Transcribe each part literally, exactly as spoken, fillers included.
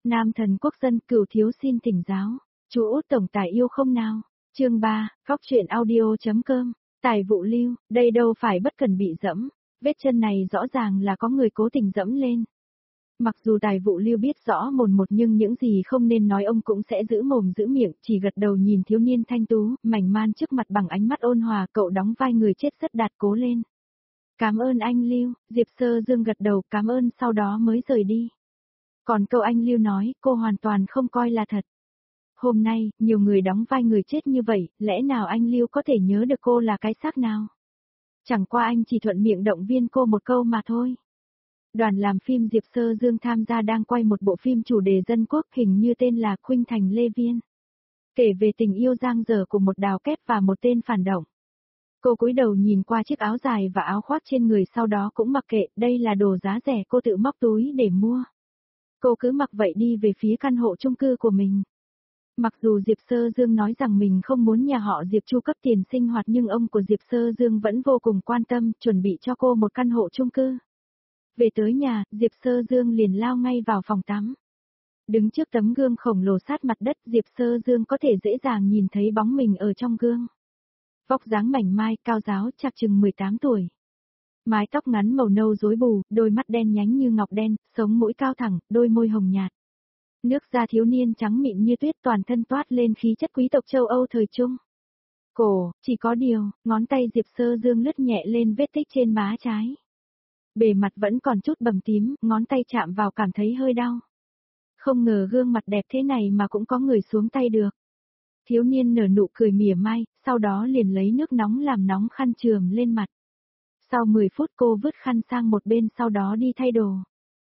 Nam thần quốc dân cửu thiếu xin thỉnh giáo. Chú Út tổng tài yêu không nào? Chương ba, Góc truyện audio.com. Tài vụ lưu, đây đâu phải bất cần bị dẫm. Vết chân này rõ ràng là có người cố tình dẫm lên. Mặc dù tài vụ lưu biết rõ mồn một nhưng những gì không nên nói ông cũng sẽ giữ mồm giữ miệng, chỉ gật đầu nhìn thiếu niên thanh tú, mảnh man trước mặt bằng ánh mắt ôn hòa, cậu đóng vai người chết rất đạt, cố lên. Cảm ơn anh Lưu, Diệp Sơ Dương gật đầu cảm ơn sau đó mới rời đi. Còn câu anh Lưu nói, cô hoàn toàn không coi là thật. Hôm nay, nhiều người đóng vai người chết như vậy, lẽ nào anh Lưu có thể nhớ được cô là cái xác nào? Chẳng qua anh chỉ thuận miệng động viên cô một câu mà thôi. Đoàn làm phim Diệp Sơ Dương tham gia đang quay một bộ phim chủ đề dân quốc hình như tên là Khuynh Thành Lê Viên. Kể về tình yêu giang dở của một đào kép và một tên phản động. Cô cúi đầu nhìn qua chiếc áo dài và áo khoác trên người sau đó cũng mặc kệ, đây là đồ giá rẻ cô tự móc túi để mua. Cô cứ mặc vậy đi về phía căn hộ chung cư của mình. Mặc dù Diệp Sơ Dương nói rằng mình không muốn nhà họ Diệp chu cấp tiền sinh hoạt nhưng ông của Diệp Sơ Dương vẫn vô cùng quan tâm, chuẩn bị cho cô một căn hộ chung cư. Về tới nhà, Diệp Sơ Dương liền lao ngay vào phòng tắm. Đứng trước tấm gương khổng lồ sát mặt đất, Diệp Sơ Dương có thể dễ dàng nhìn thấy bóng mình ở trong gương. Vóc dáng mảnh mai, cao ráo, chạc chừng mười tám tuổi. Mái tóc ngắn màu nâu rối bù, đôi mắt đen nhánh như ngọc đen, sống mũi cao thẳng, đôi môi hồng nhạt. Nước da thiếu niên trắng mịn như tuyết, toàn thân toát lên khí chất quý tộc châu Âu thời trung. Cổ, chỉ có điều, ngón tay Diệp Sơ Dương lướt nhẹ lên vết tích trên má trái. Bề mặt vẫn còn chút bầm tím, ngón tay chạm vào cảm thấy hơi đau. Không ngờ gương mặt đẹp thế này mà cũng có người xuống tay được. Thiếu niên nở nụ cười mỉa mai, sau đó liền lấy nước nóng làm nóng khăn chườm lên mặt. Sau mười phút cô vứt khăn sang một bên sau đó đi thay đồ.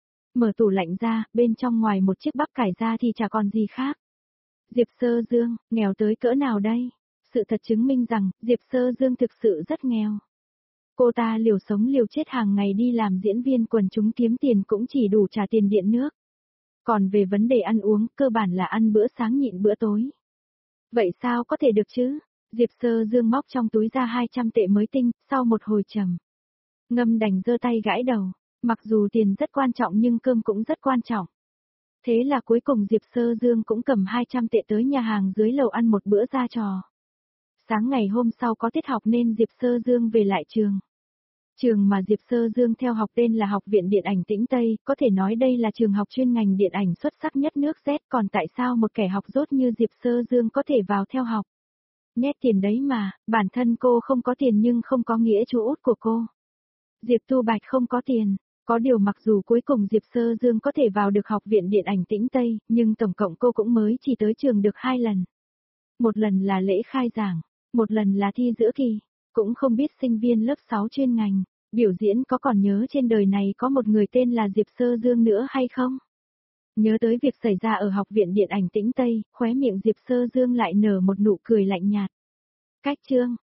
Mở tủ lạnh ra, bên trong ngoài một chiếc bắp cải ra thì chả còn gì khác. Diệp Sơ Dương, nghèo tới cỡ nào đây? Sự thật chứng minh rằng, Diệp Sơ Dương thực sự rất nghèo. Cô ta liều sống liều chết hàng ngày đi làm diễn viên quần chúng kiếm tiền cũng chỉ đủ trả tiền điện nước. Còn về vấn đề ăn uống, cơ bản là ăn bữa sáng nhịn bữa tối. Vậy sao có thể được chứ? Diệp Sơ Dương móc trong túi ra hai trăm tệ mới tinh, sau một hồi trầm ngâm đành giơ tay gãi đầu. Mặc dù tiền rất quan trọng nhưng cơm cũng rất quan trọng. Thế là cuối cùng Diệp Sơ Dương cũng cầm hai trăm tệ tới nhà hàng dưới lầu ăn một bữa ra trò. Sáng ngày hôm sau có tiết học nên Diệp Sơ Dương về lại trường. Trường mà Diệp Sơ Dương theo học tên là Học viện Điện ảnh Tĩnh Tây, có thể nói đây là trường học chuyên ngành điện ảnh xuất sắc nhất nước Z, còn tại sao một kẻ học dốt như Diệp Sơ Dương có thể vào theo học? Nhét tiền đấy mà, bản thân cô không có tiền nhưng không có nghĩa chú Út của cô. Diệp Tu Bạch không có tiền, có điều mặc dù cuối cùng Diệp Sơ Dương có thể vào được Học viện Điện ảnh Tĩnh Tây, nhưng tổng cộng cô cũng mới chỉ tới trường được hai lần. Một lần là lễ khai giảng, một lần là thi giữa kỳ. Cũng không biết sinh viên lớp sáu chuyên ngành, biểu diễn có còn nhớ trên đời này có một người tên là Diệp Sơ Dương nữa hay không? Nhớ tới việc xảy ra ở Học viện Điện ảnh Tĩnh Tây, khóe miệng Diệp Sơ Dương lại nở một nụ cười lạnh nhạt. Cách chương,